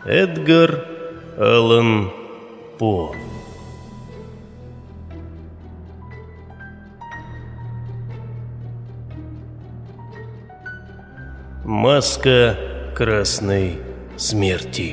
Эдгар Аллан По. Маска красной смерти.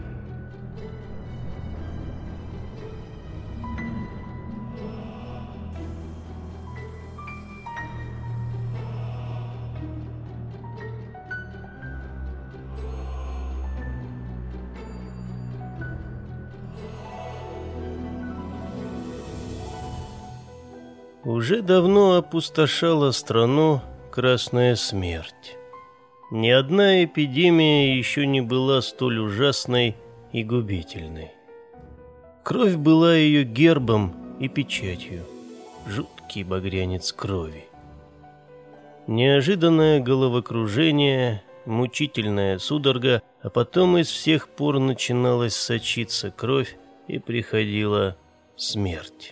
Уже давно опустошала страну красная смерть. Ни одна эпидемия еще не была столь ужасной и губительной. Кровь была ее гербом и печатью. Жуткий багрянец крови. Неожиданное головокружение, мучительная судорога, а потом из всех пор начиналась сочиться кровь и приходила смерть.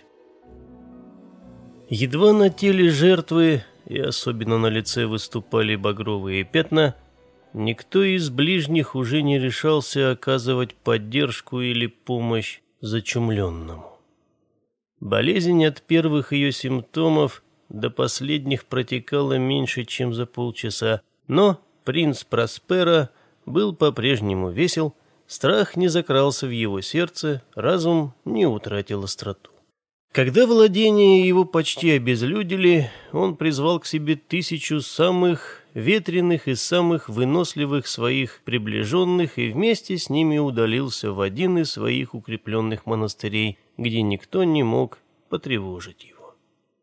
Едва на теле жертвы и особенно на лице выступали багровые пятна, никто из ближних уже не решался оказывать поддержку или помощь зачумленному. Болезнь от первых ее симптомов до последних протекала меньше, чем за полчаса, но принц Проспера был по-прежнему весел, страх не закрался в его сердце, разум не утратил остроту. Когда владения его почти обезлюдили, он призвал к себе 1000 самых ветреных и самых выносливых своих приближенных и вместе с ними удалился в один из своих укрепленных монастырей, где никто не мог потревожить его.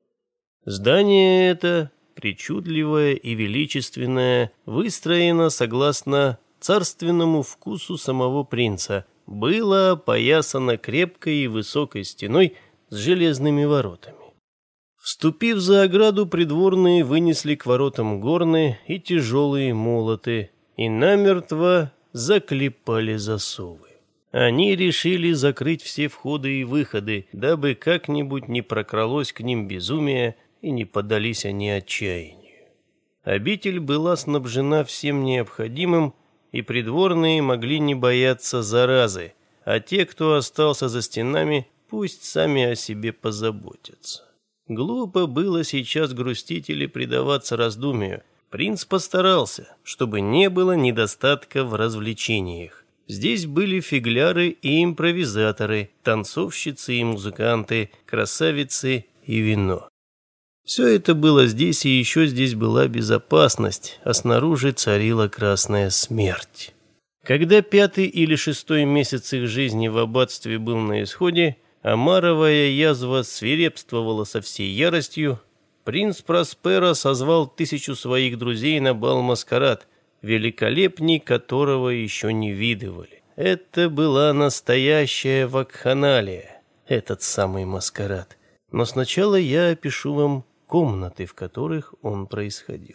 Здание это, причудливое и величественное, выстроено согласно царственному вкусу самого принца, было опоясано крепкой и высокой стеной с железными воротами. Вступив за ограду, придворные вынесли к воротам горны и тяжелые молоты и намертво заклепали засовы. Они решили закрыть все входы и выходы, дабы как-нибудь не прокралось к ним безумие и не поддались они отчаянию. Обитель была снабжена всем необходимым, и придворные могли не бояться заразы, а те, кто остался за стенами, пусть сами о себе позаботятся. Глупо было сейчас грустить или предаваться раздумию. Принц постарался, чтобы не было недостатка в развлечениях. Здесь были фигляры и импровизаторы, танцовщицы и музыканты, красавицы и вино. Все это было здесь, и еще здесь была безопасность, а снаружи царила красная смерть. Когда 5-й или 6-й месяц их жизни в аббатстве был на исходе, омаровая язва свирепствовала со всей яростью, принц Проспера созвал 1000 своих друзей на бал-маскарад, великолепней которого еще не видывали. Это была настоящая вакханалия, этот самый маскарад. Но сначала я опишу вам комнаты, в которых он происходил.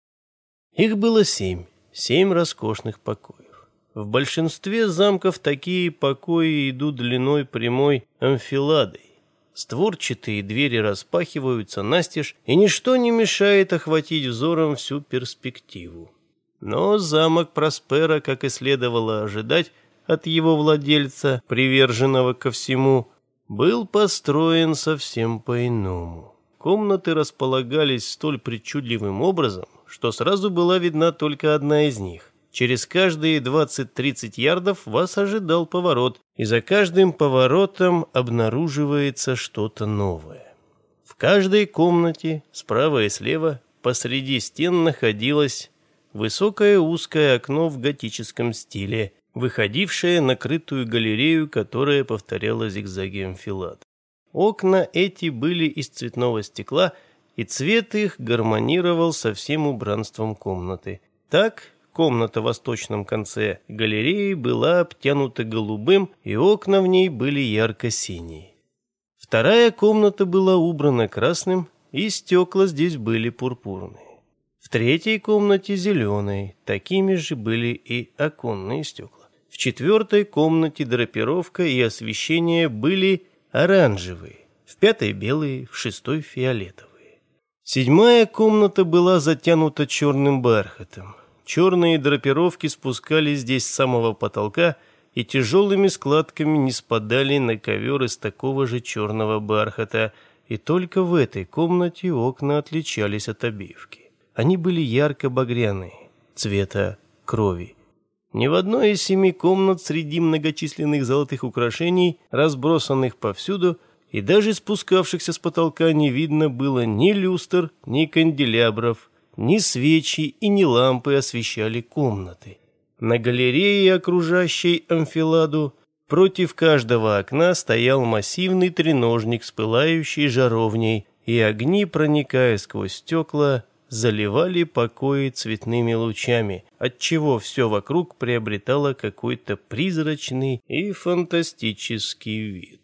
Их было 7 роскошных покоев. В большинстве замков такие покои идут длиной прямой амфиладой. Створчатые двери распахиваются настежь, и ничто не мешает охватить взором всю перспективу. Но замок Проспера, как и следовало ожидать от его владельца, приверженного ко всему, был построен совсем по-иному. Комнаты располагались столь причудливым образом, что сразу была видна только одна из них. Через каждые 20-30 ярдов вас ожидал поворот, и за каждым поворотом обнаруживается что-то новое. В каждой комнате, справа и слева, посреди стен находилось высокое узкое окно в готическом стиле, выходившее на крытую галерею, которая повторяла зигзаги амфилад. Окна эти были из цветного стекла, и цвет их гармонировал со всем убранством комнаты. Так, комната в восточном конце галереи была обтянута голубым, и окна в ней были ярко-синие. Вторая комната была убрана красным, и стекла здесь были пурпурные. В третьей комнате зеленой, такими же были и оконные стекла. В четвертой комнате драпировка и освещение были оранжевые, в 5-й белые, в 6-й фиолетовые. 7-я комната была затянута черным бархатом. Черные драпировки спускались здесь с самого потолка и тяжелыми складками не спадали на ковер из такого же черного бархата, и только в этой комнате окна отличались от обивки. Они были ярко-багряные, цвета крови. Ни в одной из 7 комнат среди многочисленных золотых украшений, разбросанных повсюду, и даже спускавшихся с потолка, не видно было ни люстр, ни канделябров, ни свечи и ни лампы освещали комнаты. На галерее, окружающей амфиладу, против каждого окна стоял массивный треножник с пылающей жаровней, и огни, проникая сквозь стекла, заливали покои цветными лучами, отчего все вокруг приобретало какой-то призрачный и фантастический вид.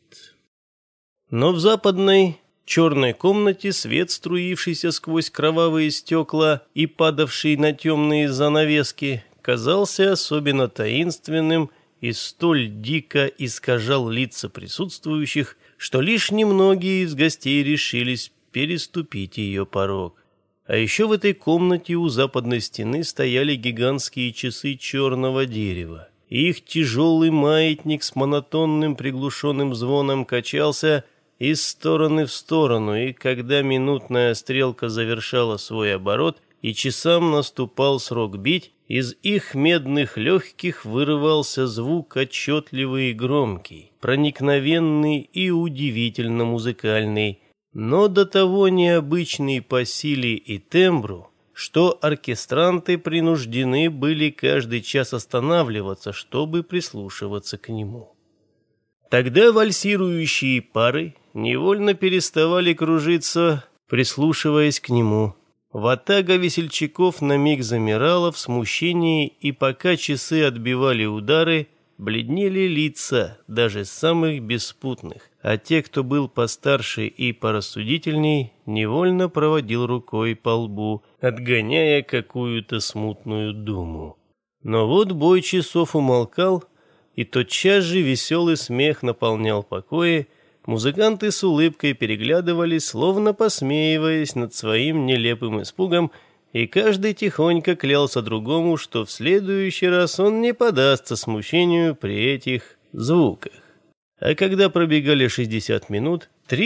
Но в западной черной комнате свет, струившийся сквозь кровавые стекла и падавший на темные занавески, казался особенно таинственным и столь дико искажал лица присутствующих, что лишь немногие из гостей решились переступить ее порог. А еще в этой комнате у западной стены стояли гигантские часы черного дерева. Их тяжелый маятник с монотонным приглушенным звоном качался из стороны в сторону, и когда минутная стрелка завершала свой оборот и часам наступал срок бить, из их медных легких вырывался звук отчетливый и громкий, проникновенный и удивительно музыкальный, но до того необычный по силе и тембру, что оркестранты принуждены были каждый час останавливаться, чтобы прислушиваться к нему. Тогда вальсирующие пары невольно переставали кружиться, прислушиваясь к нему. Ватага весельчаков на миг замирала в смущении, и пока часы отбивали удары, бледнели лица даже самых беспутных, а те, кто был постарше и порассудительней, невольно проводил рукой по лбу, отгоняя какую-то смутную думу. Но вот бой часов умолкал, и тотчас же веселый смех наполнял покои. Музыканты с улыбкой переглядывались, словно посмеиваясь над своим нелепым испугом, и каждый тихонько клялся другому, что в следующий раз он не поддастся смущению при этих звуках. А когда пробегали 60 минут,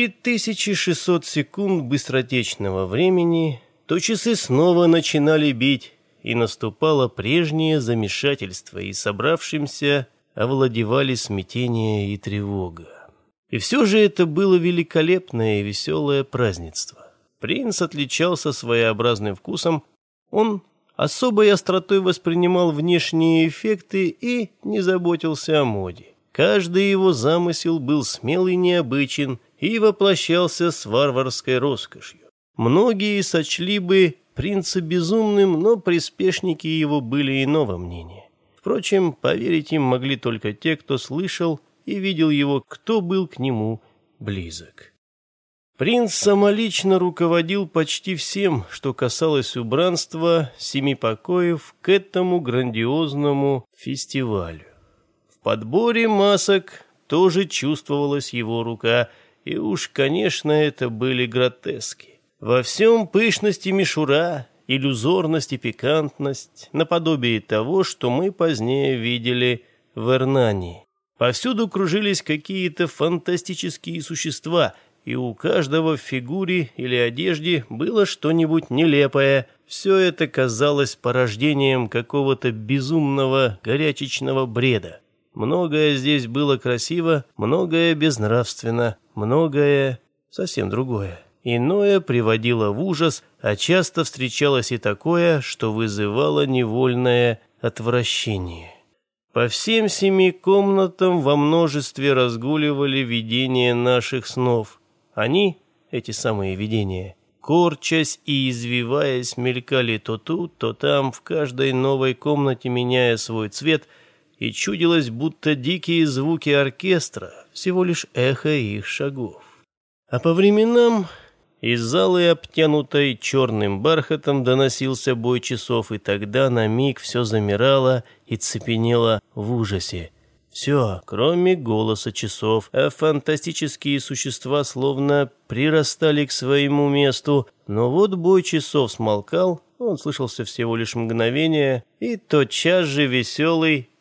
3600 секунд быстротечного времени, то часы снова начинали бить, и наступало прежнее замешательство, и собравшимся овладевали смятение и тревога. И все же это было великолепное и веселое празднество. Принц отличался своеобразным вкусом, он особой остротой воспринимал внешние эффекты и не заботился о моде. Каждый его замысел был смел и необычен и воплощался с варварской роскошью. Многие сочли бы принца безумным, но приспешники его были иного мнения. Впрочем, поверить им могли только те, кто слышал и видел его, кто был к нему близок. Принц самолично руководил почти всем, что касалось убранства 7 покоев к этому грандиозному фестивалю. В подборе масок тоже чувствовалась его рука, и уж, конечно, это были гротески. Во всем пышность и мишура, иллюзорность и пикантность, наподобие того, что мы позднее видели в Эрнании. Повсюду кружились какие-то фантастические существа, и у каждого в фигуре или одежде было что-нибудь нелепое. Все это казалось порождением какого-то безумного горячечного бреда. Многое здесь было красиво, многое безнравственно, многое совсем другое. Иное приводило в ужас, а часто встречалось и такое, что вызывало невольное отвращение. По всем 7 комнатам во множестве разгуливали видения наших снов. Они, эти самые видения, корчась и извиваясь, мелькали то тут, то там, в каждой новой комнате меняя свой цвет, и чудилось, будто дикие звуки оркестра всего лишь эхо их шагов. А по временам из залы, обтянутой черным бархатом, доносился бой часов, и тогда на миг все замирало и цепенело в ужасе. Все, кроме голоса часов, а фантастические существа словно прирастали к своему месту. Но вот бой часов смолкал, он слышался всего лишь мгновение, и тотчас же веселый,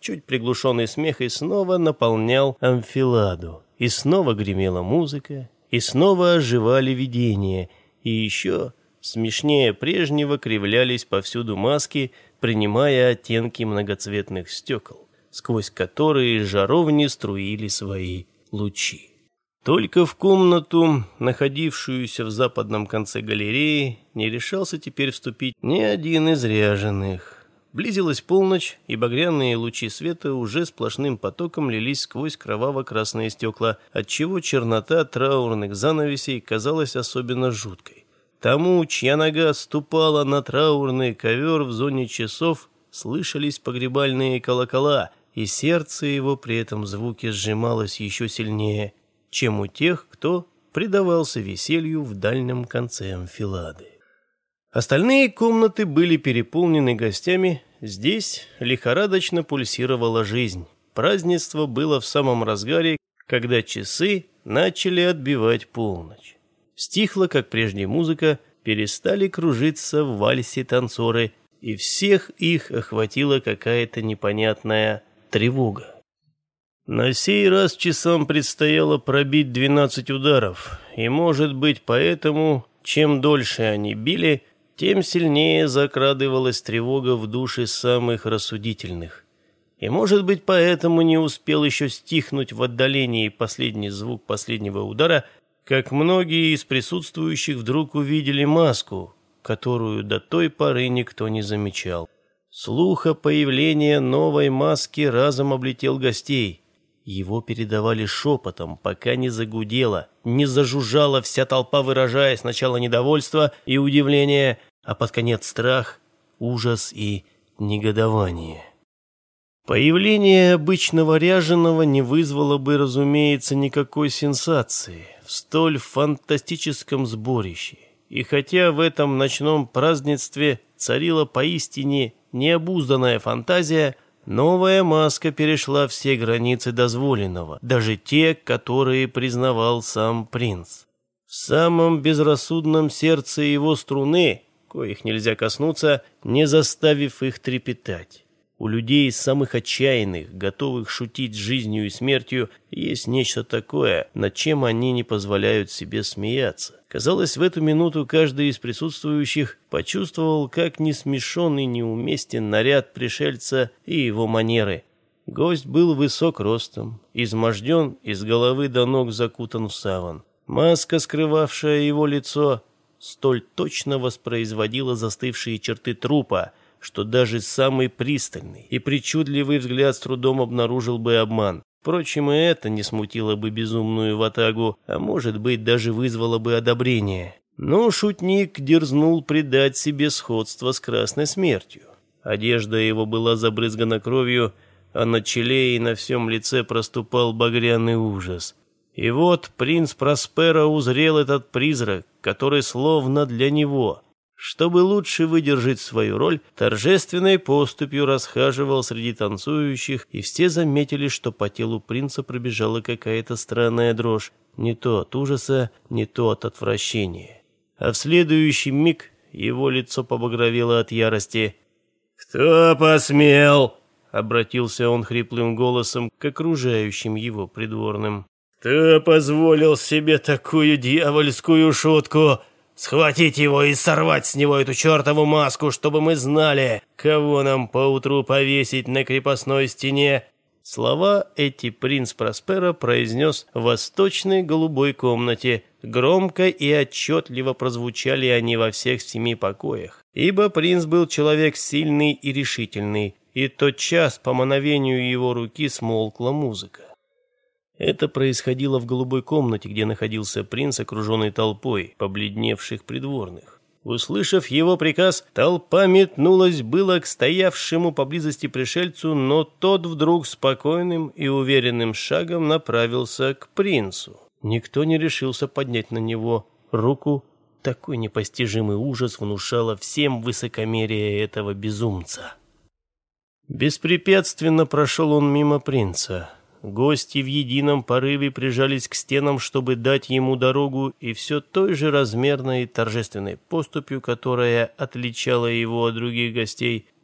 чуть приглушенный смех и снова наполнял амфиладу. И снова гремела музыка, и снова оживали видения, и еще смешнее прежнего кривлялись повсюду маски, принимая оттенки многоцветных стекол, сквозь которые жаровни струили свои лучи. Только в комнату, находившуюся в западном конце галереи, не решался теперь вступить ни один из ряженых. Близилась полночь, и багряные лучи света уже сплошным потоком лились сквозь кроваво-красные стекла, отчего чернота траурных занавесей казалась особенно жуткой. Тому, чья нога ступала на траурный ковер в зоне часов, слышались погребальные колокола, и сердце его при этом звуке сжималось еще сильнее, чем у тех, кто предавался веселью в дальнем конце амфилады. Остальные комнаты были переполнены гостями, здесь лихорадочно пульсировала жизнь. Празднество было в самом разгаре, когда часы начали отбивать полночь. Стихла, как прежде, музыка, перестали кружиться в вальсе танцоры, и всех их охватила какая-то непонятная тревога. На сей раз часам предстояло пробить 12 ударов, и, может быть, поэтому, чем дольше они били, тем сильнее закрадывалась тревога в души самых рассудительных. И, может быть, поэтому не успел еще стихнуть в отдалении последний звук последнего удара, как многие из присутствующих вдруг увидели маску, которую до той поры никто не замечал. Слух о появлении новой маски разом облетел гостей. Его передавали шепотом, пока не загудела, не зажужжала вся толпа, выражая сначала недовольство и удивление, а под конец страх, ужас и негодование. Появление обычного ряженого не вызвало бы, разумеется, никакой сенсации в столь фантастическом сборище. И хотя в этом ночном празднестве царила поистине необузданная фантазия, новая маска перешла все границы дозволенного, даже те, которые признавал сам принц. В самом безрассудном сердце его струны, коих нельзя коснуться, не заставив их трепетать. У людей самых отчаянных, готовых шутить с жизнью и смертью, есть нечто такое, над чем они не позволяют себе смеяться. Казалось, в эту минуту каждый из присутствующих почувствовал, как несмешон и неуместен наряд пришельца и его манеры. Гость был высок ростом, изможден и с головы до ног закутан в саван. Маска, скрывавшая его лицо, столь точно воспроизводила застывшие черты трупа, что даже самый пристальный и причудливый взгляд с трудом обнаружил бы обман. Впрочем, и это не смутило бы безумную ватагу, а может быть, даже вызвало бы одобрение. Но шутник дерзнул придать себе сходство с красной смертью. Одежда его была забрызгана кровью, а на челе и на всем лице проступал багряный ужас. И вот принц Просперо узрел этот призрак, который словно для него, чтобы лучше выдержать свою роль, торжественной поступью расхаживал среди танцующих, и все заметили, что по телу принца пробежала какая-то странная дрожь, не то от ужаса, не то от отвращения. А в следующий миг его лицо побагровело от ярости. «Кто посмел?» — обратился он хриплым голосом к окружающим его придворным. «Кто позволил себе такую дьявольскую шутку? Схватить его и сорвать с него эту чертову маску, чтобы мы знали, кого нам поутру повесить на крепостной стене». Слова эти принц Просперо произнес в восточной голубой комнате. Громко и отчетливо прозвучали они во всех 7 покоях, ибо принц был человек сильный и решительный, и тотчас по мановению его руки смолкла музыка. Это происходило в голубой комнате, где находился принц, окруженный толпой побледневших придворных. Услышав его приказ, толпа метнулась было к стоявшему поблизости пришельцу, но тот вдруг спокойным и уверенным шагом направился к принцу. Никто не решился поднять на него руку. Такой непостижимый ужас внушало всем высокомерие этого безумца. Беспрепятственно прошел он мимо принца. Гости в едином порыве прижались к стенам, чтобы дать ему дорогу, и все той же размерной и торжественной поступью, которая отличала его от других гостей,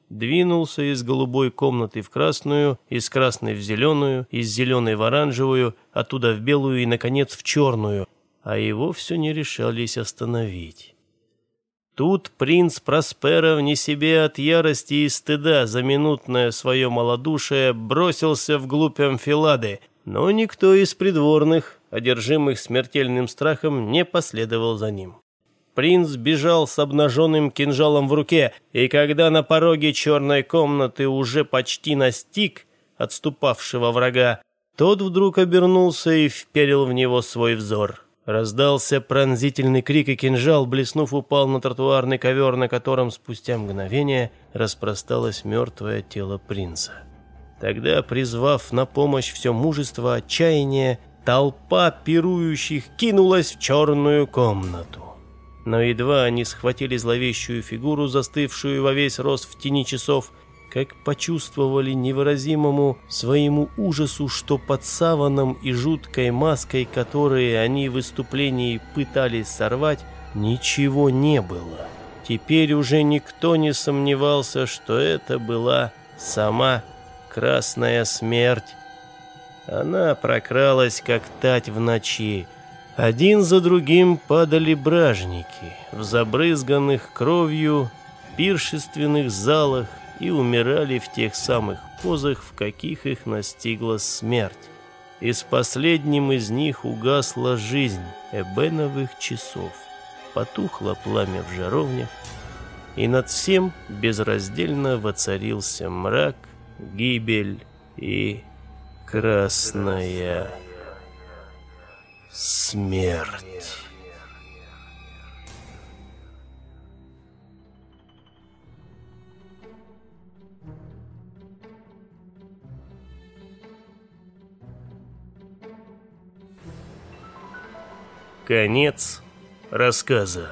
двинулся из голубой комнаты в красную, из красной в зеленую, из зеленой в оранжевую, оттуда в белую и, наконец, в черную, а его все не решались остановить. Тут принц Проспера, вне себе от ярости и стыда за минутное свое малодушие, бросился вглубь Амфилады, но никто из придворных, одержимых смертельным страхом, не последовал за ним. Принц бежал с обнаженным кинжалом в руке, и когда на пороге черной комнаты уже почти настиг отступавшего врага, тот вдруг обернулся и вперил в него свой взор. Раздался пронзительный крик, и кинжал, блеснув, упал на тротуарный ковер, на котором спустя мгновение распросталось мертвое тело принца. Тогда, призвав на помощь все мужество отчаяния, толпа пирующих кинулась в черную комнату. Но едва они схватили зловещую фигуру, застывшую во весь рост в тени часов, как почувствовали невыразимому своему ужасу, что под саваном и жуткой маской, которые они в выступлении пытались сорвать, ничего не было. Теперь уже никто не сомневался, что это была сама Красная Смерть. Она прокралась, как тать в ночи. Один за другим падали бражники в забрызганных кровью пиршественных залах и умирали в тех самых позах, в каких их настигла смерть. И с последним из них угасла жизнь эбеновых часов, потухло пламя в жаровнях, и над всем безраздельно воцарился мрак, гибель и Красная Смерть. Конец рассказа.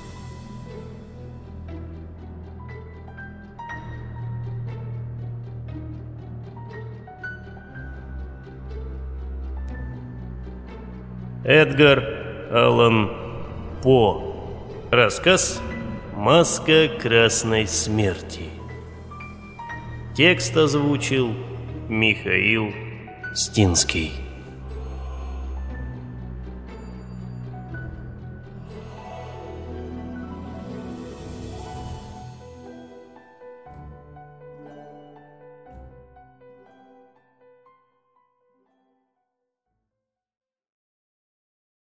Эдгар Аллан По. Рассказ «Маска Красной Смерти». Текст озвучил Михаил Стинский.